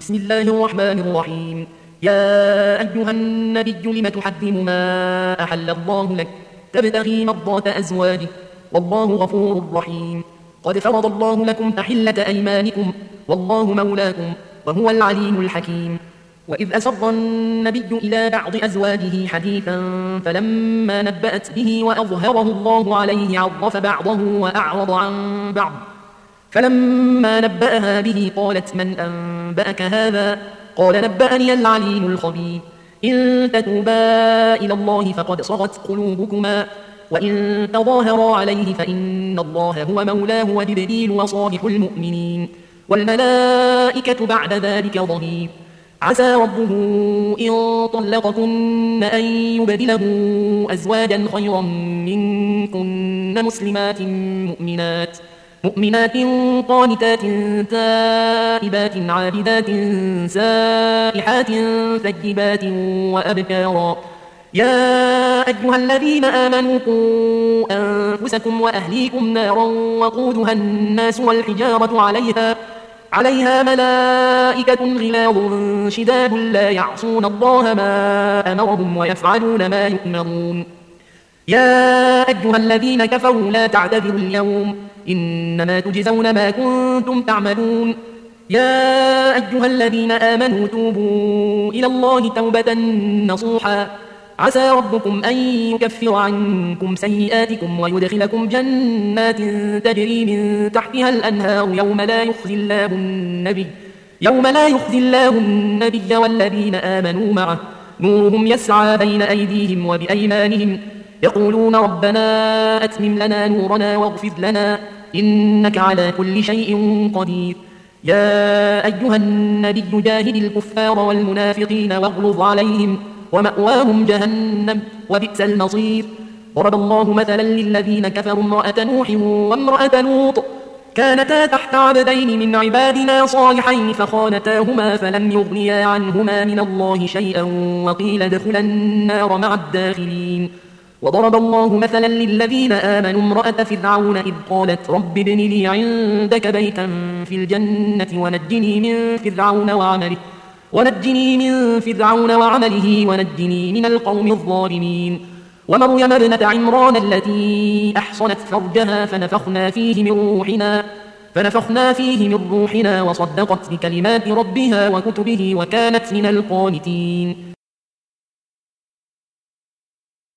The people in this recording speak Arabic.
بسم الله الرحمن الرحيم. يا أيها النبي لم تحرم ما أحل الله لك تبتغي مرضات أزواجك والله غفور رحيم. قد فرض الله لكم تحلة أيمانكم والله مولاكم وهو العليم الحكيم. وإذ أسر النبي إلى بعض أزواجه حديثا فلما نبأت به وأظهره الله عليه عرف بعضه وأعرض عن بعض، فلما نبأها به قالت من أنبأك هذا؟ قال نبأني العليم الخبير. إن تتوبا إلى الله فقد صغت قلوبكما وإن تظاهرا عليه فإن الله هو مولاه وجبريل وصالح المؤمنين والملائكة بعد ذلك ظهير. عسى ربه إن طلقكن أن يبدله أزواجا خيرا منكن مسلمات مؤمنات قانتات تائبات عابدات سائحات ثيبات وأبكارا. يا أيها الذين آمنوا قوا أنفسكم وأهليكم نارا وقودها الناس والحجارة عليها ملائكة غلاظ شداد لا يعصون الله ما أمرهم ويفعلون ما يؤمرون. يا أيها الذين كفروا لا تعتذروا اليوم إنما تجزون ما كنتم تعملون. يا أيها الذين آمنوا توبوا إلى الله توبة نصوحا عسى ربكم أن يكفر عنكم سيئاتكم ويدخلكم جنات تجري من تحتها الأنهار يوم لا يخزي الله النبي والذين آمنوا معه نورهم يسعى بين أيديهم وبأيمانهم يقولون ربنا أتمم لنا نورنا واغفر لنا إنك على كل شيء قدير. يا أيها النبي جاهد الكفار والمنافقين واغلظ عليهم ومأواهم جهنم وبئس المصير. ضرب الله مثلا للذين كفروا امرأة نوح وامرأة لوط كانتا تحت عبدين من عبادنا صالحين فخانتاهما فلم يغنيا عنهما من الله شيئا وقيل ادخلا النار مع الداخلين. وضرب الله مثلا للذين آمنوا امرأة فرعون إذ قالت رب ابن لي عندك بيتا في الجنة ونجني من فرعون وعمله ونجني من القوم الظالمين. ومريم ابنة عمران التي أحصنت فرجها فنفخنا فيه من روحنا وصدقت بكلمات ربها وكتبه وكانت من القانتين.